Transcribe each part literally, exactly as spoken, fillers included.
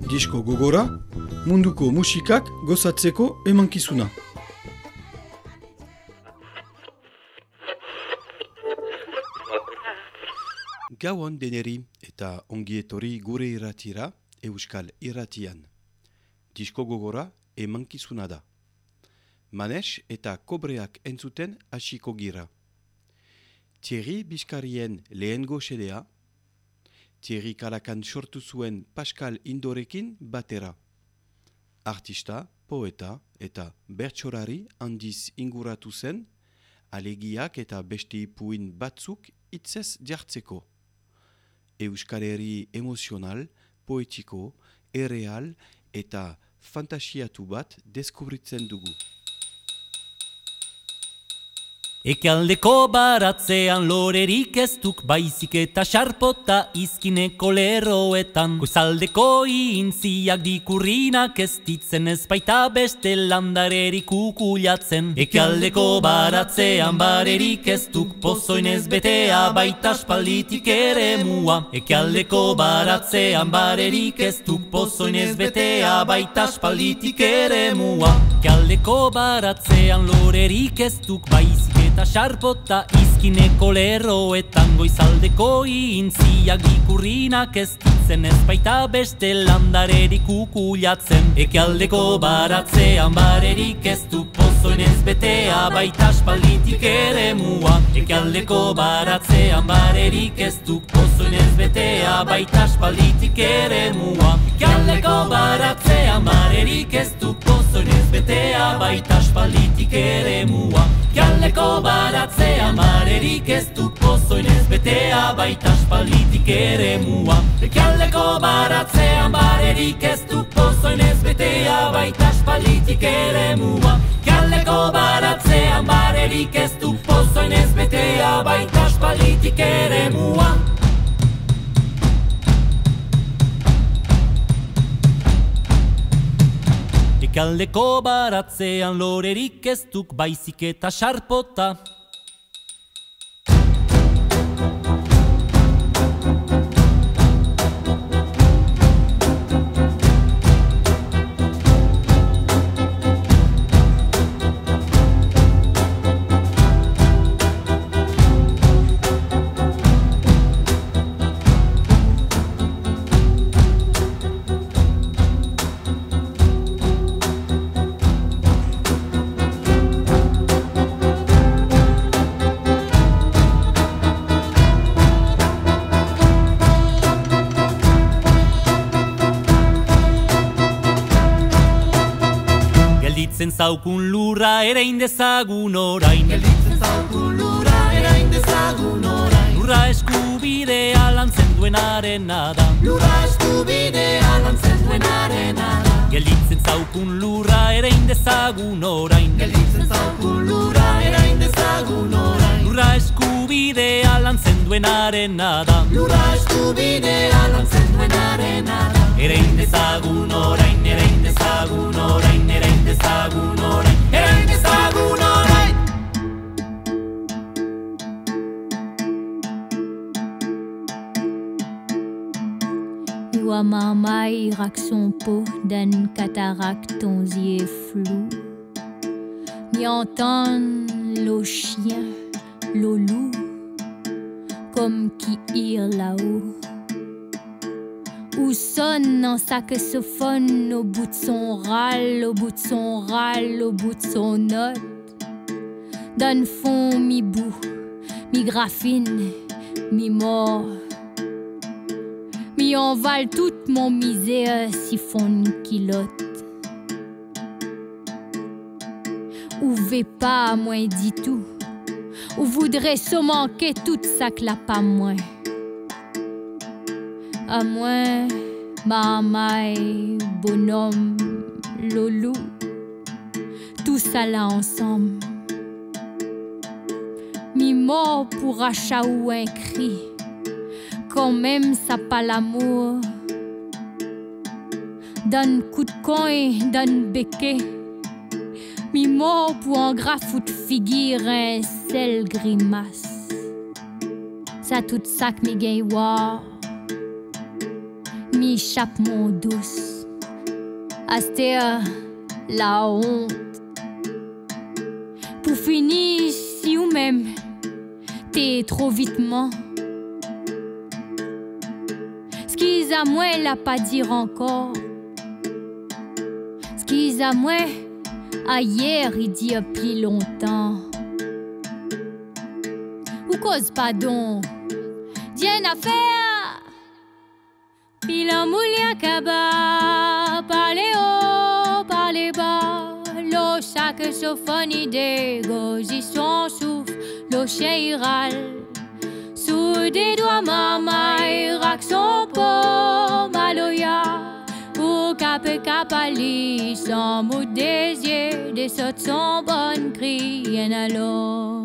Disko gogora, munduko musikak gozatzeko emankizuna. Gauan deneri eta ongietori gure irratira, Euskal Irratian. Disko gogora emankizuna da. Manes eta kobreak entzuten hasiko gira. Thierry Bizkarien lehengo xedea, Thierry Kalakan sortu zuen Pascal Indorekin batera. Artista, poeta eta bertsolari handiz inguratu zen, alegiak eta beste ipuin batzuk hitzez jartzeko. Euskal Herri emozional, poetiko, erreal eta fantasiatu bat deskubritzen dugu. Ekialdeko baratzean lorerik ez duk baizik eta xarpota izkineko lerroetan. Goizaldeko intziak dikurrinak ez ditzen ez baita beste landarerik ukulatzen. Ekialdeko baratzean barerik ez duk pozoinez betea baita aspalditik ere mua. Ekialdeko baratzean barerik ez duk pozoinez betea baita aspalditik ere mua. Ekialdeko baratzean lorerik ez duk baizik eta xarpota izkineko lerroetan. Goizaldeko intziak dikurrinak ez ditzen ez baita beste landarerik ukulatzen. Ekialdeko baratzean barerik ez du pozoinez betea baita aspalditik ere mua. Ekialdeko baratzean barerik ez du pozoinez betea baita aspalditik ere mua. Ekialdeko baratzean barerik ez du pozoinez betea baita aspalditik ere mua. Ekialdeko baratzean barerik ez du pozoinez betea baita aspalditik ere mua. Ekialdeko baratzean barerik ez du pozoinez betea baita aspalditik ere mua. Ekialdeko baratzean barerik ez du pozoinez betea baita aspalditik ere mua. Ekialdeko baratzean lorerik ez duk baizik eta xarpota. Gelditzen zaukun lurra erein dezagun orain. Gelditzen zaukun lurra erein dezagun orain. Lurra eskubidea lantzen duenarena da. Lurra eskubidea lantzen duenarena da. Gelditzen zaukun lurra erein dezagun orain. Gelditzen zaukun lurra erein dezagun orain. Lurra eskubidea lantzen duenarena da. Lurra eskubidea lantzen duenarena da. Erein dezagun orain, erein dezagun orain, erein dezagun orain, erein dezagun orain. Il voit Marmaille rack son pot d'un cataracte aux yeux flous. Mi entend le chien, le loup, comme qui hurle là-haut. Ou sonne un saxophone au bout de son râle, au bout de son râle, au bout de son note. Donne fond mi-bout, mi-graphine, mi-mort. Mi-envale toute mon misère si fond kilote. Ou vais pas à moins dit tout, ou voudrais se manquer toute ça que la pas moins. À moins, marmaille, bonhomme, loulou, tout ça là ensemble. Mi mort pour achat ou un cri, quand même ça pas l'amour. Donne coup de coin, donne béquet. Mi mort pour un graphe ou de figure, un sel grimace. Ça tout ça que mi gagne war. Mi chape mon douce. Astéa, la honte. Pour finir, si ou même, t'es trop vitement. Ce qu'ils à moi, elle a pas dire encore. Ce qu'ils à moi, à hier, il dit a plus longtemps. Ou cause pardon, d'yen à faire. Puis l'amoulia kaba, parlez haut, parlez bas. L'eau chaque chauffonne idée, goji son souffle, l'eau chéral. Sous des doigts mamai, rak son pot, maloya. Pour caper capali, sans mot des yeux, des sautes son bonne cri, y'en alors.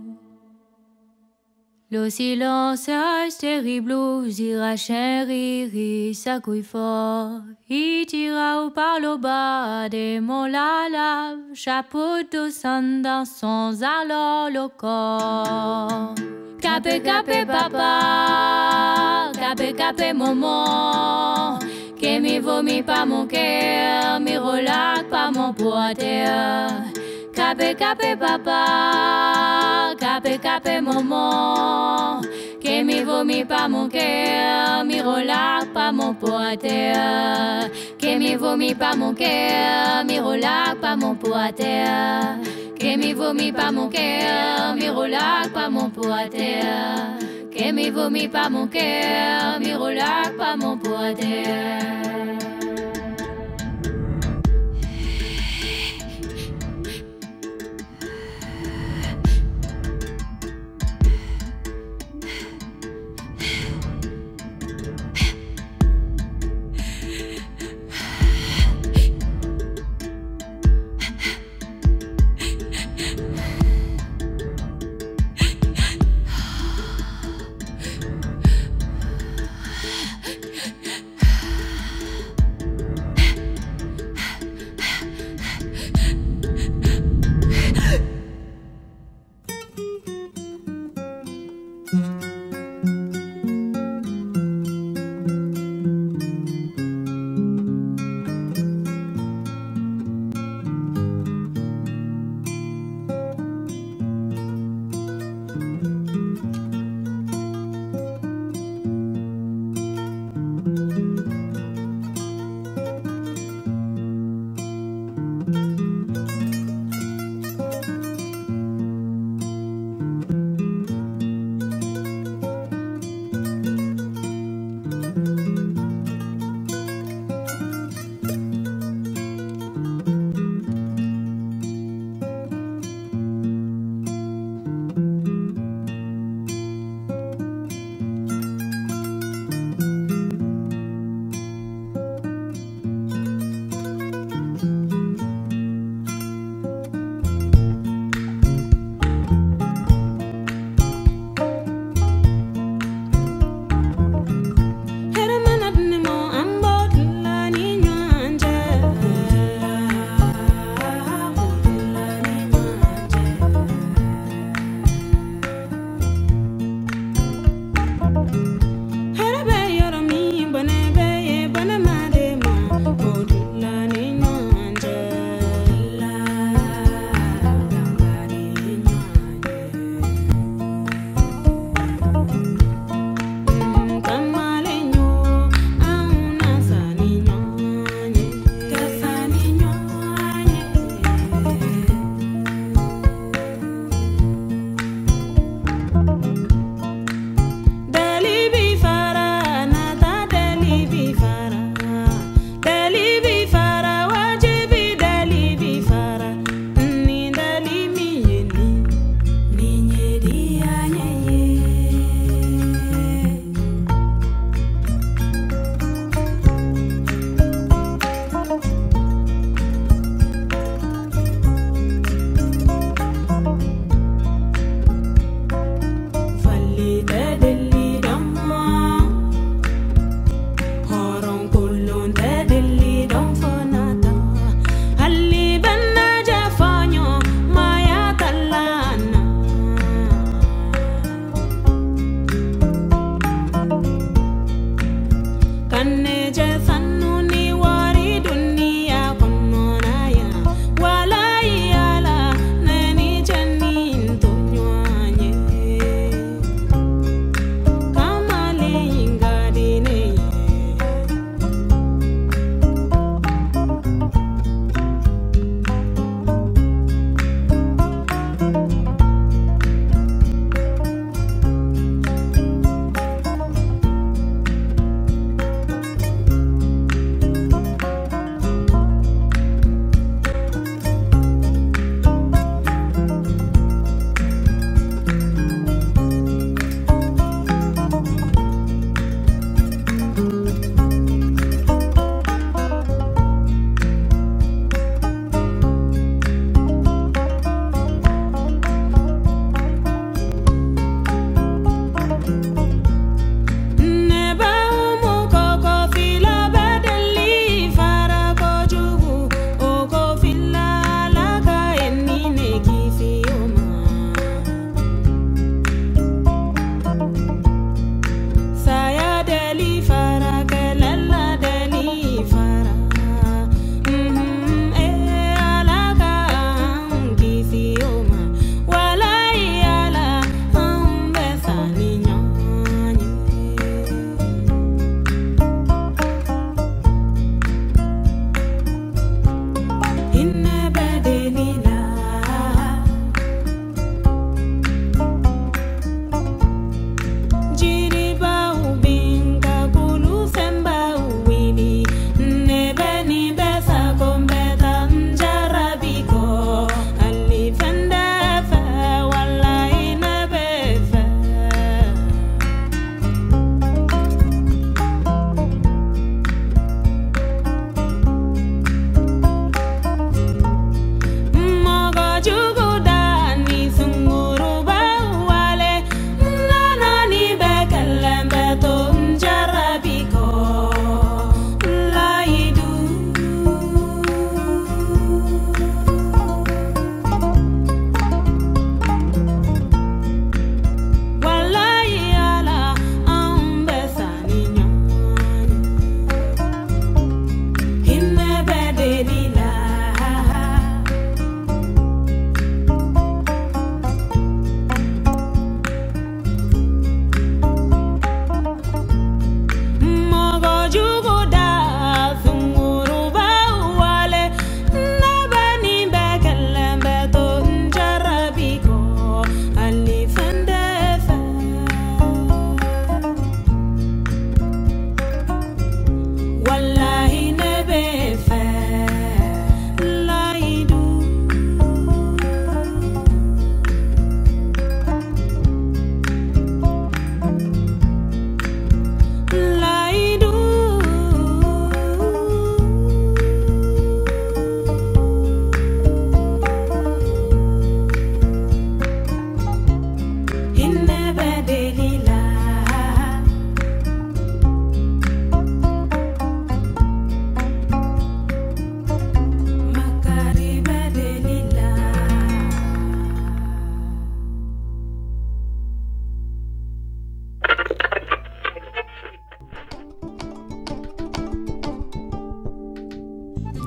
Le silence est terrible, ira chéri, sa couille fort. Il tira ou par le bas des mots la lave, chapeau de sang dans son alors le corps. Capé, capé, papa, capé, capé, maman, que mi vomit pas mon cœur, mi relax pas mon poitrine. Capé, capé, papa, capé, capé, maman, que mi vomit pas mon cœur, mi relax pas mon poitrine. Que mi vomit pas mon cœur, mi relax pas mon poitrine. Que mi vomit pas mon cœur, mi relax pas mon poitrine. Que mi vomit pas mon cœur, mi relax pas mon poitrine.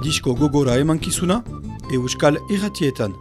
disko gogora emankizuna, euskal irratietan.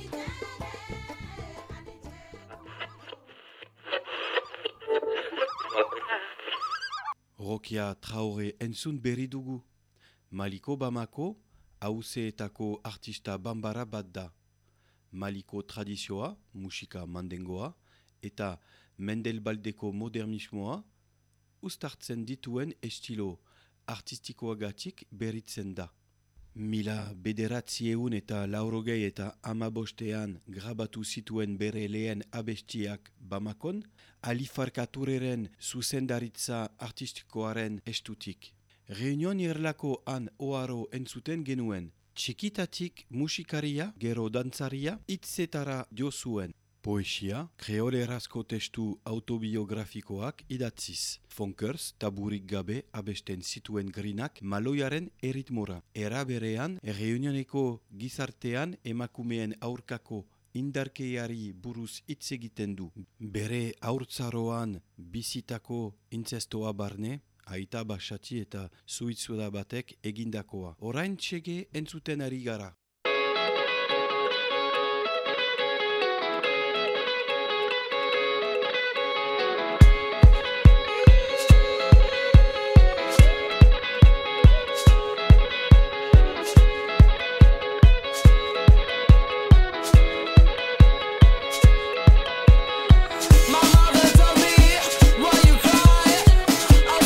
Rokia Traore entzun berri dugu. Maliko Bamako, hauzeetako artista bambara bat da. Maliko tradizioa, musika mandengoa, eta Mendelbaldeko modernismoa, uztartzen dituen estilo artistikoagatik berritzen da. Mila bederatzieun eta laurogei eta amabostean grabatu zituen bere lehen abestiak Bamakon, Alifarkatureren zuzendaritza artistikoaren estutik. Reunion irlako han oaro entzuten genuen, txikitatik musikaria, gero dantzaria, hitzetara jo zuen. Poesia, kreolerazko testu autobiografikoak idatziz. Funkers, taburik gabe abesten zituen grinak maloiaren eritmora. Era berean, reunioneko gizartean emakumeen aurkako indarkeiari buruz hitz egiten du. Bere haurtzaroan bizitako intzestoa barne, aita basati eta suitzuda batek egindakoa. Orain txege entzuten ari gara.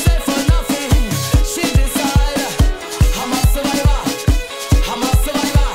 Survivor.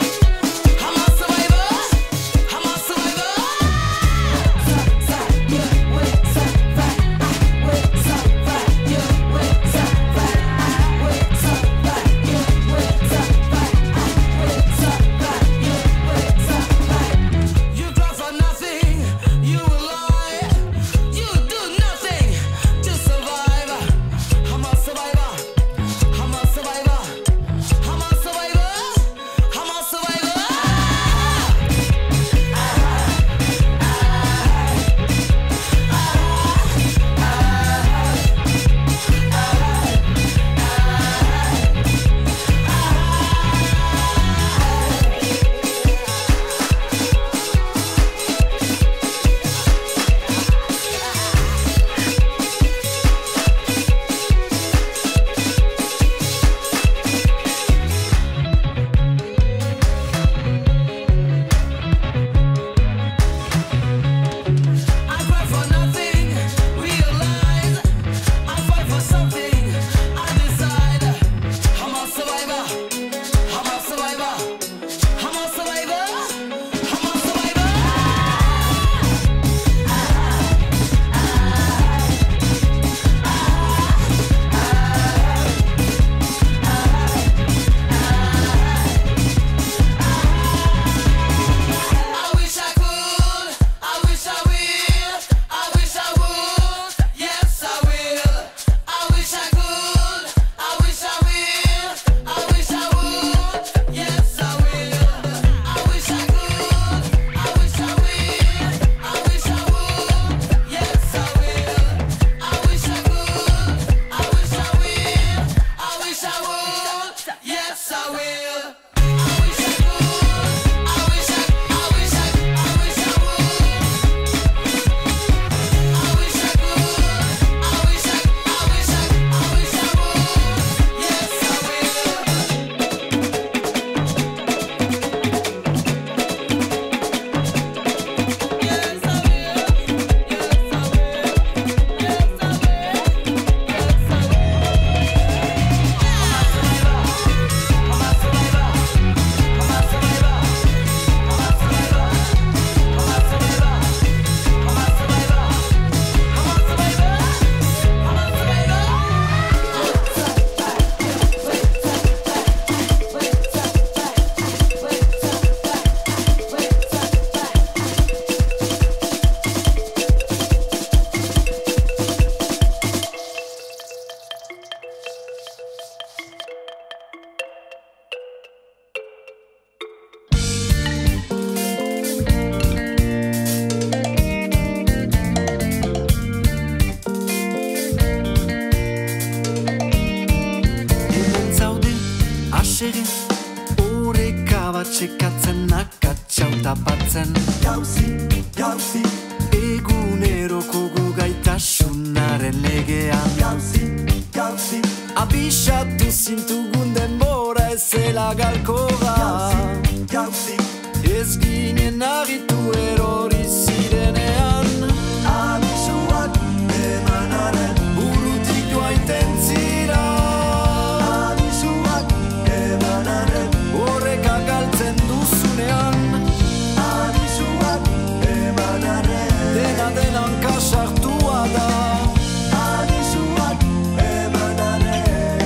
galtzen. Jauzi, jauzi, eguneroko gogaitasunaren legean. Jauzi, jauzi, abisatu zintugun denbora ezela galkora. Jauzi, jauzi, ez ginen agitu erori zirenean. Abisuak emanaren burutik doaiten zira. Abisuak emanaren horreka galtzen duzunean. Abisuak emanaren dena denan kasartua da. Abisuak emanaren.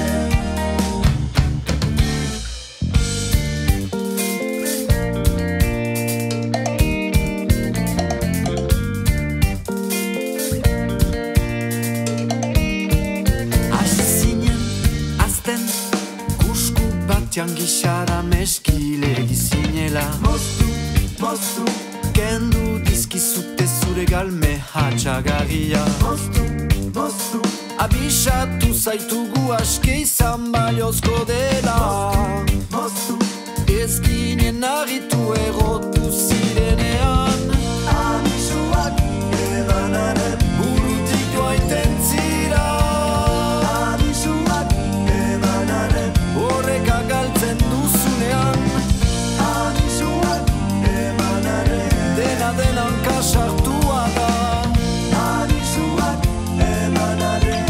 Gixara meskilegi zinela. Moztu, moztu, kendu dizkizute zure galme hatxagarria. Moztu, moztu, abisatu zaitugu aske izan baliozko dela. Moztu, moztu, ez ginen agitu egotu zirenean. Abisuak emanaren burutik doaiten zira. Abisuak emanaren horreka galtzen duzunean. Abisuak emanaren dena denan kasartua da. Abisuak emanaren.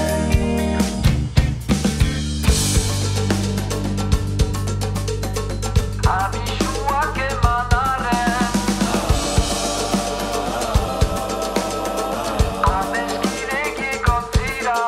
Abisuak emanaren. Abeskireki kontzira.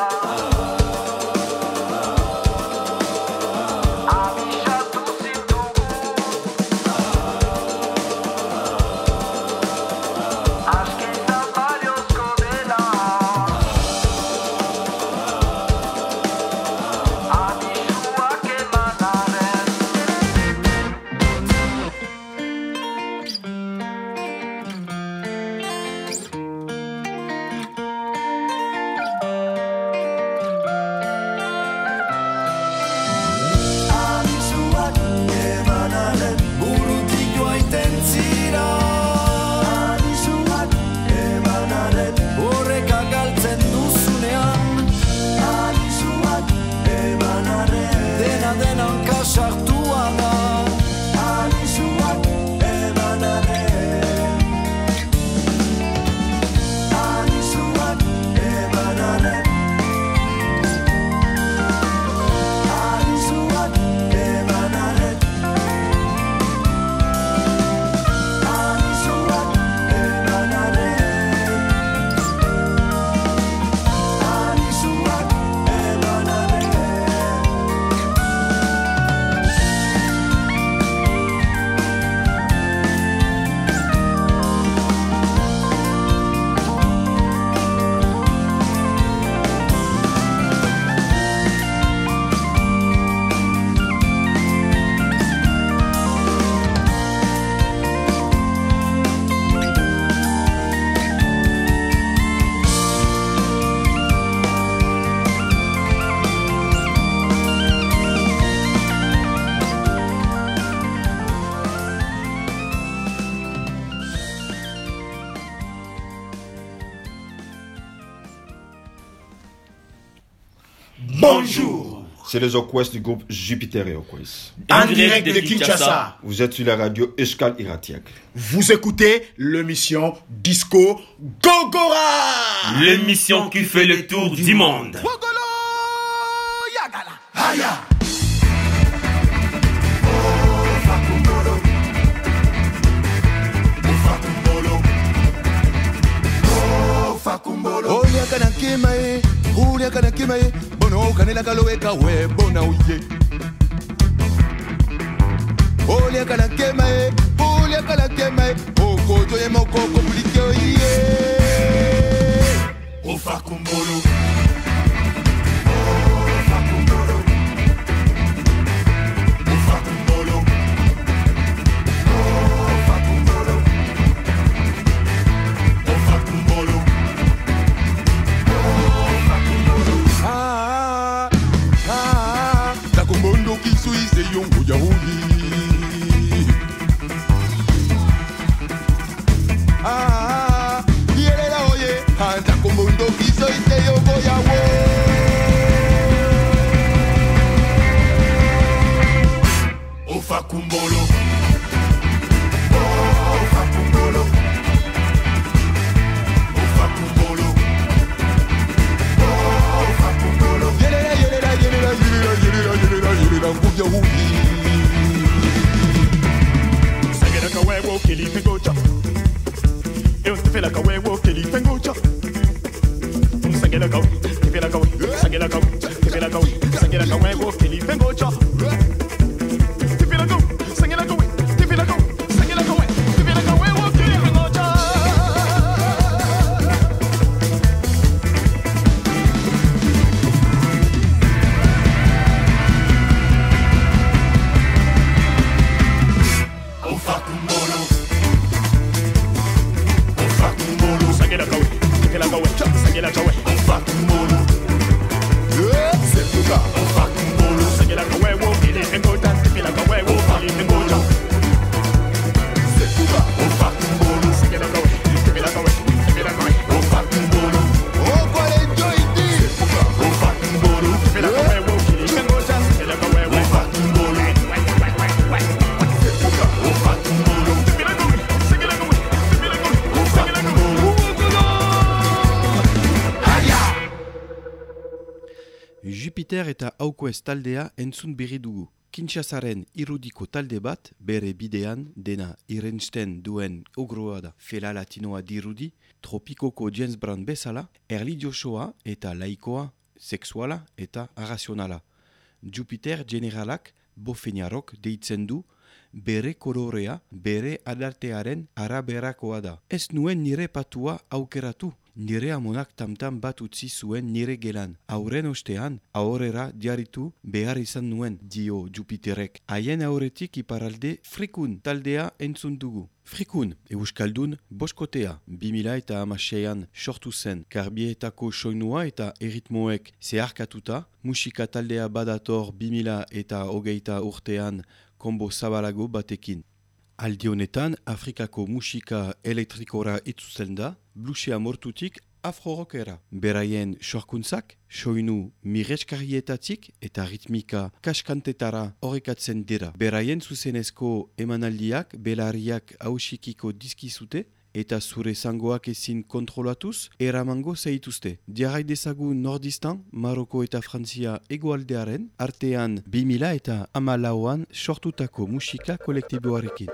Bonjour. C'est les Okwes du groupe Jupiter et Okwes. En direct de Kinshasa. Vous êtes sur la radio Eshkal Iratiak. Vous écoutez l'émission Disco Gogora. L'émission qui fait le tour du monde. Gogolo Yagala. Haya. Oh, yakana kimae, oh, yakana kimae, bono kanela kaloweka we bona uye. Oh, yakana kimae, oh, yakana kimae, oh, kojo ye moko compliqué oye. Oh, fakumbolo. mundo quiso y se yo voy a wo. Ofa kumbolo. Ofa kumbolo. Ofa kumbolo. Ofa kumbolo. Yelela yelela yelela yelela yelela yelela yelela nguya wuyi. Sagera ka wewo kili pengocha. Eu te fela ka wewo kili pengocha. Sagera ka, te fela ka, sagera ka, te fela ka, sagera ka wewo kili pengocha. Jupiter eta Auquest taldea entzun berri dugu. Kinshasaren irudiko talde bat, bere bidean, dena irensten duen ogroa da fela latinoa dirudi, tropikoko James Brown bezala, erlijiosoa eta laikoa, sexuala eta arrazionala. Jupiter generalak bofeniarok deitzen du, bere kolorea, bere adartearen araberakoa da. Ez nuen nire patua aukeratu. Nire amonak tamtam bat utzi zuen nire gelan. Auren ostean, aurrera diaritu behar izan nuen, dio Jupiterek. Haien aurretik iparalde Frikun taldea entzun dugu. Frikun, euskaldun, boskotea, bimila eta hamaseian sortu zen, karbietako soinua eta erritmoek zeharkatuta, musika taldea badator bimila eta hogeita urtean kombo zabalago batekin. Aldi honetan, Afrikako musika elektrikora itzuzen da, bluesea mortutik afro-rockera. Beraien sorkuntzak, soinu mireskarietatik eta ritmika kaskantetara horrekatzen dira. Beraien zuzenezko emanaldiak, belariak hausikiko dizkizute, eta zure zangoak ezin kontrolatuz, eramango zeituzte. Diarrai dezagun Nordistan, Maroko eta Frantzia egoaldearen, artean bimila eta hamalauan sortutako musika kolektiboarekin.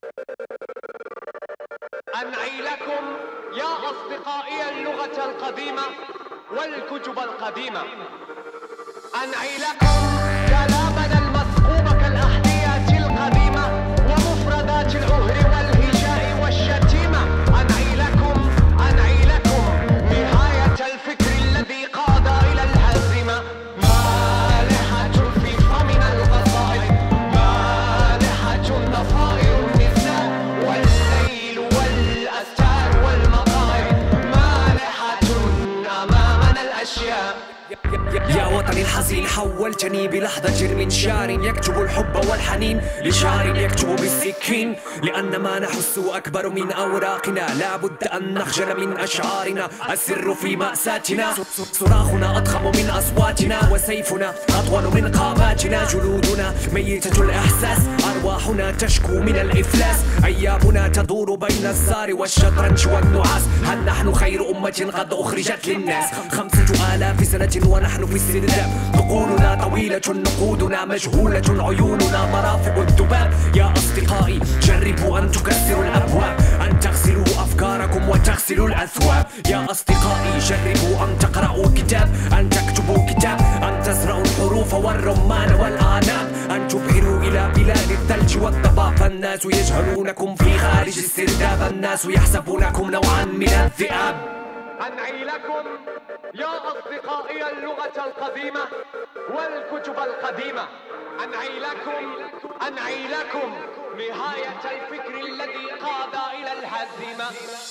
أنعي لكم يا أصدقائي اللغة القديمة والكتب القديمة. أنعي لكم كلامنا المثقوب كالأحذية القديمة ومفردات العهر والهجاء والشتيمة. أنعي لكم أنعي لكم نهاية الفكر الذي قاد إلى الهزيمة. مالحة في فمنا القصائد، مالحة ضفائر النساء والليل والأستار والمقايد، مالحة أمامنا الأشياء. يا وطني الحزين حولتني بلحظة جرم شار يكتب الحب والحنين لشعر يكتب بالسكين، لأن ما نحس أكبر من أوراقنا، لابد أن نخجل من أشعارنا، السر في مأساتنا، صراخنا أضخم من أصواتنا، وسيفنا أطول من قاماتنا، جلودنا ميتة الإحساس، أرواحنا تشكو من الإفلاس، أيامنا تدور بين الزار والشطرنج والنعاس. هل نحن خير أمة قد أخرجت للناس؟ خمسة آلاف سنة ونحن في السرداب، عقولنا طويلة نقودنا مجهولة، عيوننا مرافق الذباب. يا أصدقائي جربوا أن تكسروا الأبواب، أن تغسلوا أفكاركم وتغسلوا الأثواب. يا أصدقائي جربوا أن تقرأوا كتاب، أن تكتبوا كتاب، أن تزرعوا الحروف والرمان والأعناب، أن تبحروا إلى بلاد الثلج والضباب. فالناس يجهلونكم في خارج السرداب، الناس يحسبونكم نوعا من الذئاب. أنعي لكم يا أصدقائي اللغة القديمة والكتب القديمة. أنعي لكم أنعي لكم نهاية الفكر الذي قاد إلى الهزيمة.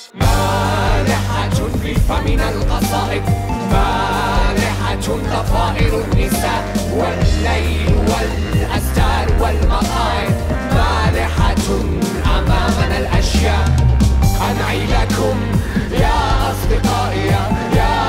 مالحة في فمنا القصائد، مالحة ضفائر النساء والليل والأستار والمقايد، مالحة أمامنا الأشياء. أنعي لكم يا أصدقائي يا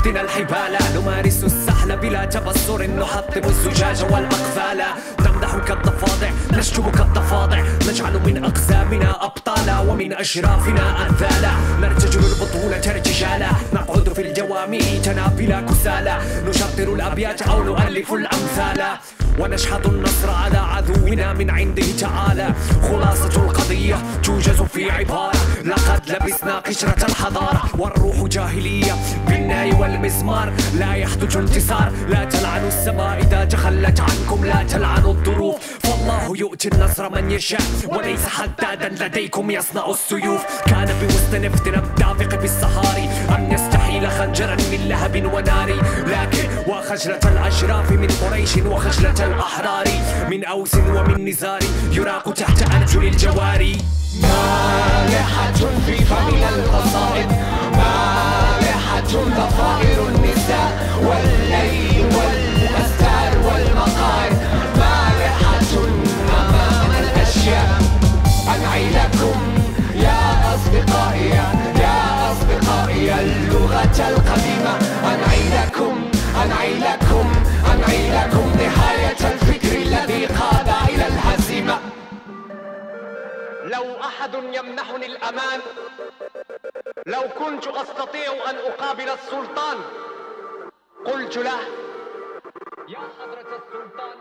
جهدنا الحبال نمارس السحل بلا تبصر نحطم الزجاج والأقفال نمدح كالضفادع نشتم كالضفادع نجعل من أقزامنا أبطالا ومن أشرافنا أنثالا نرتجل البطولة ارتجالا نقعد في الجوامع تنابلا كسالا نشطر الأبيات أو نؤلف الأمثال ونشحذ النصر على عدونا من عنده تعالى خلاصة القضية توجز في عبارة لقد لبسنا قشرة الحضارة والروح جاهلية بالناي والمزمار لا يحدث انتصار لا تلعنوا السماء إذا تخلت عنكم لا تلعنوا الظروف فالله يؤتي النصر من يشاء وليس حدادا لديكم يصنع السيوف كان بوسط نفتنا الدافق بالصحاري أن يستحيل خنجرا من لهب ونار لكن وخجلة الأشراف من قريش وخجلة الأحرار من أوس ومن نزار يراق تحت أرجل الجواري مالحة في فمنا القصائد مالحة ضفائر النساء والليل والأستار والمقاعد مالحة أمام الأشياء أنعي لكم يا أصدقائي يا أصدقائي اللغة القديمة أنعي لكم أنعي لكم أنعي لكم نهاية الفكر الذي قاد إلى الهزيمة لو أحد يمنحني الأمان لو كنت أستطيع أن أقابل السلطان قلت له يا حضرة السلطان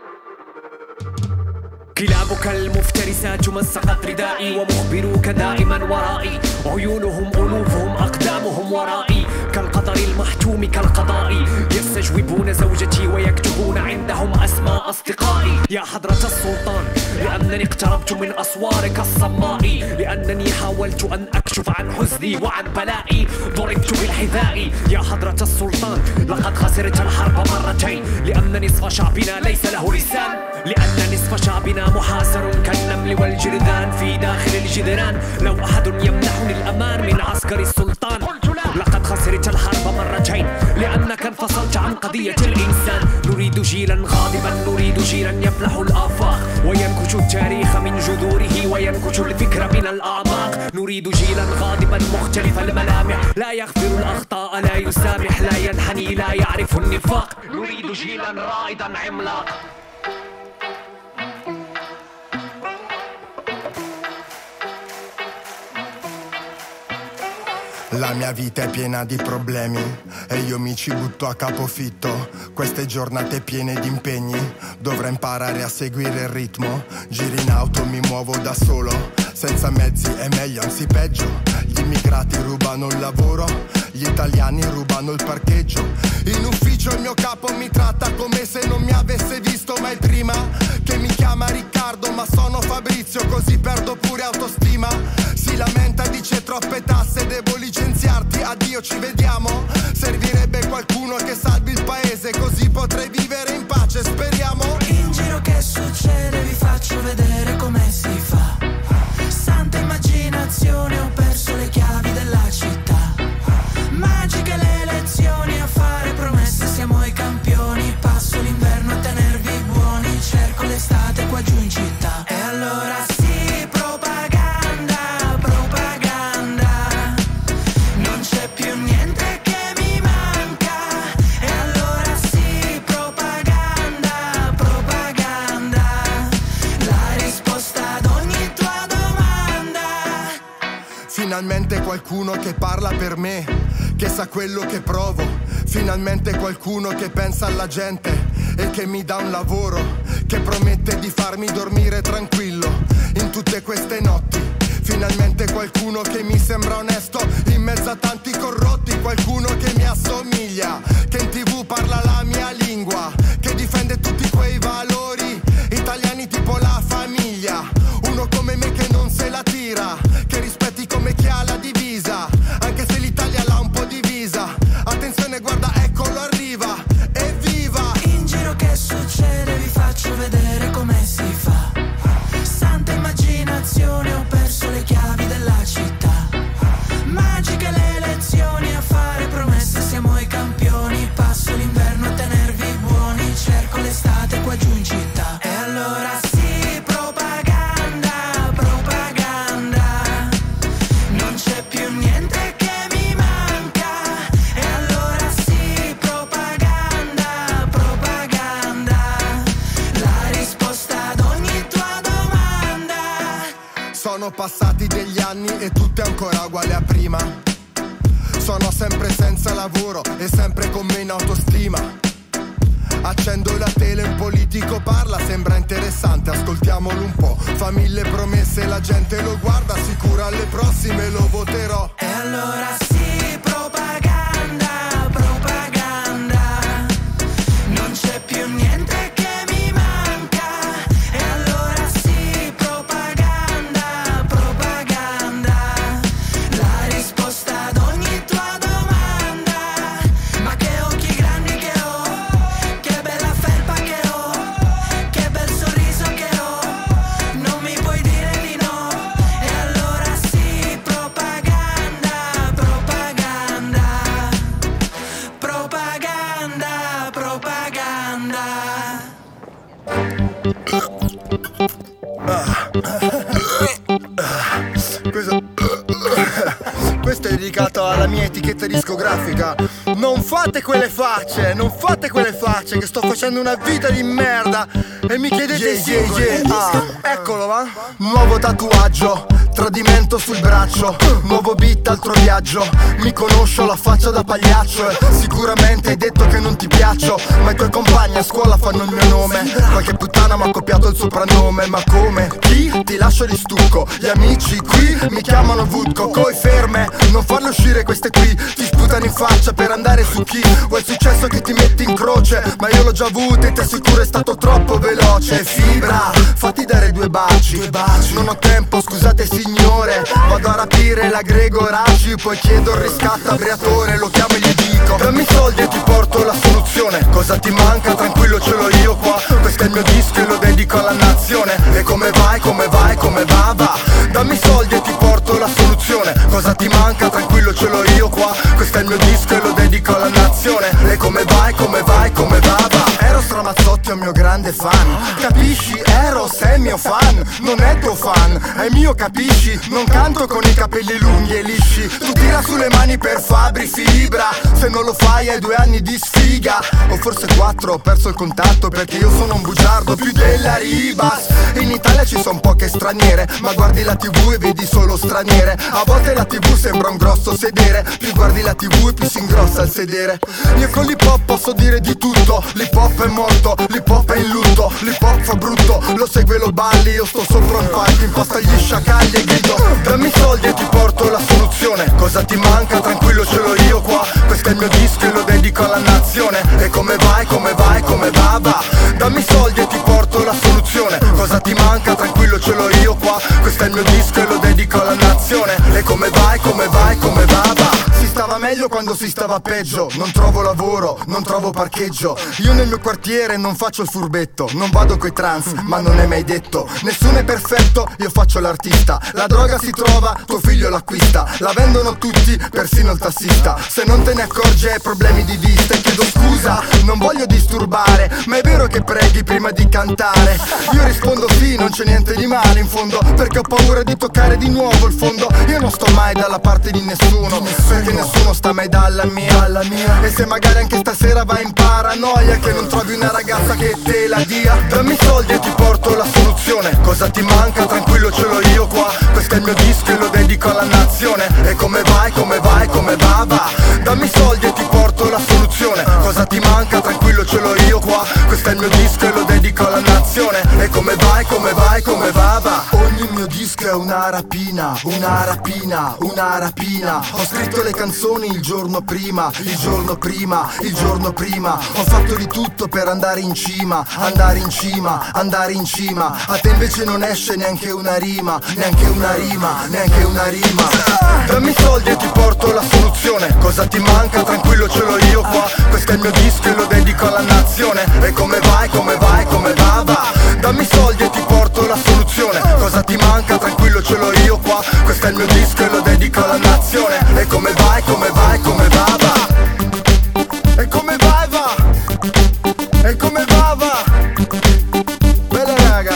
كلابك المفترسات مزقت ردائي ومخبروك دائما ورائي عيونهم ألوفهم أقدامهم ورائي كالقطر المحتوم كالقضاء يستجوبون زوجتي ويكتبون عندهم أسماء أصدقائي يا حضرة السلطان لأنني اقتربت من أسوارك الصماء لأنني حاولت أن أكشف عن حزني وعن بلائي ضربت بالحذاء يا حضرة السلطان لقد خسرت الحرب مرتين لأن نصف شعبنا ليس له لسان لأن نصف شعبنا محاصر كالنمل والجرذان في داخل الجدران لو أحد يمنحني الأمان من عسكر السلطان لقد خسرت الحرب مرتين لأنك انفصلت عن قضية الإنسان نريد جيلا غاضبا نريد جيلا يفلح الآفاق وينكش التاريخ من جذوره وينكش الفكر من الأعماق نريد جيلا غاضبا مختلف الملامح لا يغفر الأخطاء لا يسامح لا ينحني لا يعرف النفاق نريد جيلا رائدا عملاق La mia vita è piena di problemi e io mi ci butto a capofitto. Queste giornate piene di impegni, dovrò imparare a seguire il ritmo. Giro in auto, mi muovo da solo, senza mezzi è meglio, anzi peggio. Gli immigrati rubano il lavoro, gli italiani rubano il parcheggio. In ufficio il mio capo mi tratta come se non mi avesse visto mai prima. Che mi chiama Riccardo ma sono Fabrizio, così perdo pure autostima. Si lamenta e dice troppe tasse, devo licenziarti, addio ci vediamo. Servirebbe qualcuno che salvi il paese, così potrei vivere in pace, speriamo. In giro che succede vi faccio vedere come si fa. Santa immaginazione, ho perso le chiavi della città. Magiche le elezioni, a fare promesse siamo i campioni. Passo l'inverno a tenervi buoni, cerco l'estate qua giù in città. E allora sì, propaganda, propaganda, non c'è più niente che mi manca. E allora sì, propaganda, propaganda, la risposta ad ogni tua domanda. Finalmente qualcuno che parla per me, che sa quello che provo. Finalmente qualcuno che pensa alla gente e che mi dà un lavoro, che promette di farmi dormire tranquillo in tutte queste notti. Finalmente qualcuno che mi sembra onesto in mezzo a tanti corrotti. Qualcuno che mi assomiglia, che in tv parla la mia lingua, che difende tutti quei valori italiani tipo la famiglia. Uno come me che non se la tira, che rispetti come chi ha la divisa, anche se l'Italia l'ha un po' divisa. Attenzione, guarda, eccolo arriva, evviva! In giro che succede vi faccio vedere come si fa. Santa immaginazione, ho perso le chiavi della città. Magiche le elezioni, a fare promesse siamo i campioni. Passo l'inverno a tenervi buoni, cerco l'estate qua giù in città. E allora sì, propaganda, propaganda, non c'è più niente che mi manca. E allora sì, passati degli anni e tutto è ancora uguale a prima. Sono sempre senza lavoro e sempre con meno autostima. Accendo la tele, un politico parla, sembra interessante, ascoltiamolo un po'. Fa mille promesse, la gente lo guarda, sicuro alle prossime lo voterò. E allora sì, propaganda, propaganda, non c'è più niente che mi manca. E allora sì, propaganda, propaganda, la risposta ad ogni tua domanda. Ma che occhi grandi che ho, che bella felpa che ho, che bel sorriso che ho, non mi puoi dire di no. E allora sì, propaganda, propaganda, propaganda, propaganda. Questo, questo è dedicato alla mia etichetta discografica. Non fate quelle facce, non fate quelle facce, che sto facendo una vita di merda e mi chiedete i singoli. Yeah, yeah. Ah, eccolo va. Nuovo tatuaggio, tradimento sul braccio, nuovo beat, altro viaggio. Mi conosco la faccia da pagliaccio e sicuramente hai detto che non ti piaccio, ma i tuoi compagni a scuola fanno il mio nome. Qualche puttana mi ha copiato il soprannome. Ma come? Chi? Ti lascio di stucco. Gli amici qui mi chiamano Vudco. Coi ferme, non farle uscire queste qui. Ti sputano in faccia per andare su chi. Vuoi il successo che ti metti in croce, ma io l'ho già avuto e ti assicuro è stato troppo veloce. Fibra, fatti dare due baci, due baci. Non ho tempo, scusate signore, vado a rapire la Gregoraci, poi chiedo il riscatto a Briatore, lo chiamo e gli dico dammi soldi e ti porto la soluzione. Cosa ti manca? Tranquillo, ce l'ho io qua. Questo è il mio disco e lo dedico alla nazione. E come vai, come vai, come va, va. Dammi soldi e ti porto la soluzione. Cosa ti manca? Tranquillo, ce l'ho io qua. Questo è il mio disco e lo dedico alla nazione. E come vai, come vai, come va, va. Eros Ramazzotti è un mio grande fan, capisci? Eros è mio fan, non è tuo fan, è mio, capisci? Non canto con i capelli lunghi e lisci. Tu tira sulle mani per Fabri Fibra, se non lo fai hai due anni di sfiga. O forse quattro, ho perso il contatto perché io sono un bugiardo più della Ribas. In Italia ci sono poche straniere, ma guardi la tv e vedi solo straniere. A volte la tv sembra un grosso sedere, più guardi la tv e più si ingrossa il sedere. Io con l'hip hop posso dire di tutto, l'hip hop è morto, l'hip hop è in lutto, l'hip hop fa brutto, lo segue, lo balli, io sto sopra un palco, imposta gli sciacalli e grido dammi soldi e ti porto la soluzione. Cosa ti manca? Tranquillo, ce l'ho io qua. Questo è il mio disco e lo dedico alla nazione. E come vai, come vai, come va, va. Dammi soldi e ti porto la soluzione. Cosa ti manca? Tranquillo, ce l'ho io qua. Questo è il mio disco e lo dedico alla nazione. E come vai, come vai, come va, va. Si stava meglio quando si stava peggio. Non trovo lavoro, non trovo parcheggio. Io nel mio quartiere non faccio il furbetto, non vado coi trans, ma non è mai detto. Nessuno è perfetto, io faccio l'artista. La droga si trova, tuo figlio l'acquista. La vendono tutti, persino il tassista. Se non te ne accorgi hai problemi di vista. E chiedo scusa, non voglio disturbare, ma è vero che preghi prima di cantare. Io rispondo sì, non c'è niente di male in fondo, perché ho paura di toccare di nuovo il fondo. Io non sto mai dalla parte di nessuno, perché nessuno sta mai dalla mia, alla mia. E se magari anche stasera vai in paranoia, che non trovi una ragazza che te la dia, dammi soldi e ti porto la soluzione. Cosa ti manca? Tranquillo, ce l'ho io qua. Questo è il mio disco e lo dedico alla nazione. E come vai, come vai, come va, va. Dammi soldi e ti porto la soluzione. Cosa ti manca? Tranquillo, ce l'ho io qua. Questo è il mio disco e lo dedico alla nazione. E come vai, come vai, come va, va. Ogni mio disco è una rapina, una rapina, una rapina. Ho scritto le canzoni il giorno prima, il giorno prima, il giorno prima. Ho fatto di tutto per andare in cima, andare in cima, andare in cima. A te invece non esce neanche una rima, neanche una rima, neanche una rima. Dammi soldi e ti porto la soluzione. Cosa ti manca? Tranquillo, ce l'ho io qua. Questo è il mio disco e lo dedico alla nazione. E come vai, come vai, come va, va. Dammi soldi e ti porto la soluzione. Cosa ti manca? Tranquillo, ce l'ho io qua. Questo è il mio disco e lo dedico alla nazione. E come vai, come vai, come va, va. E come vai, va. E come va, va. Bella raga.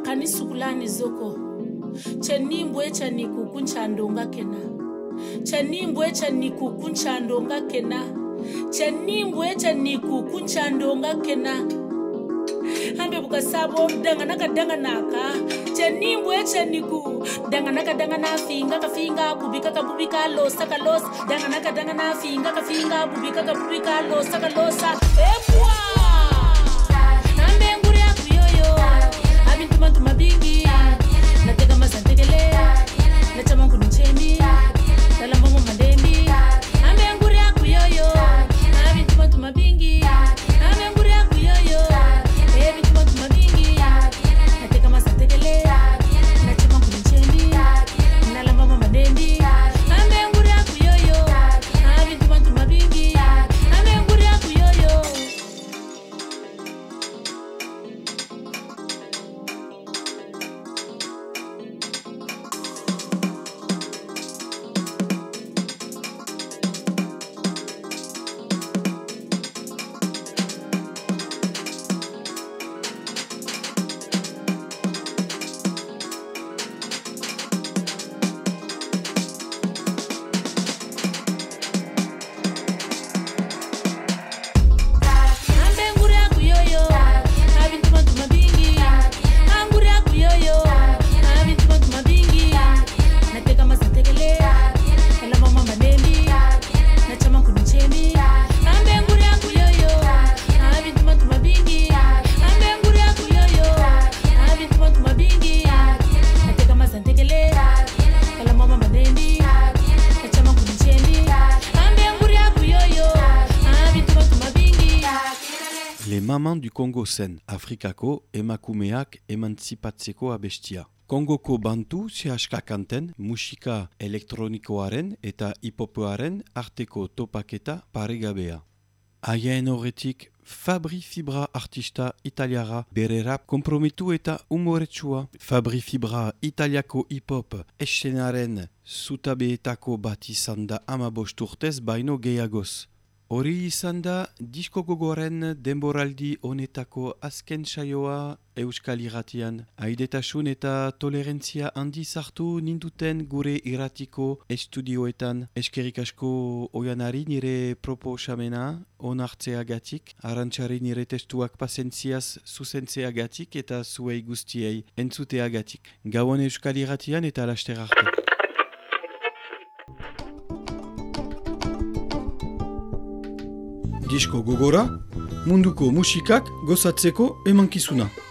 kanisukulani zoko chenimbwe chanikukunchandonga kena chenimbwe chanikukunchandonga kena chenimbwe chanikukunchandonga kena hambe bukasabo danganaka danganaka chenimbwe cheniku danganaka dangana finga kafinga kubika kabubika losa kalos danganaka dangana finga kafinga kubika kabubika losa kalosa epwa Abintu mabingi nateka mazantekele nachamangu nicheni talamangu madeni ambenguri yaku yoyo abintu mabingi ambenguri yaku yoyo abintu mabingi nateka mazantekele nachamangu nicheni talamangu madeni ambenguri yaku yoyo abintu mabingi ambenguri yaku yoyo. Maman du Congo zen, Afrikako emakumeak emantzipatzeko abestia. Kongoko bantu sehaskakanten musika elektronikoaren eta hipopoaren arteko topaketa paregabea. Haien horretik Fabri Fibra artista italiara bere rap kompromitu eta umoretsua. Fabri Fibra italiako hip-hop eszenaren zutabeetako bat izan da amabost urtez baino gehiagoz. Hori izan da disko gogoren denboraldi honetako azken saioa Euskal Irratian. Aidetasun eta tolerantzia handi sartu ninduten gure irratiko estudioetan. Eskerik asko oianari nire proposamena onartzeagatik, arantxari nire testuak pasentziaz zuzentzeagatik eta zuei guztiei entzuteagatik. Gauan Euskal Irratian eta laster arte. Disko gogora, munduko musikak gozatzeko emankizuna.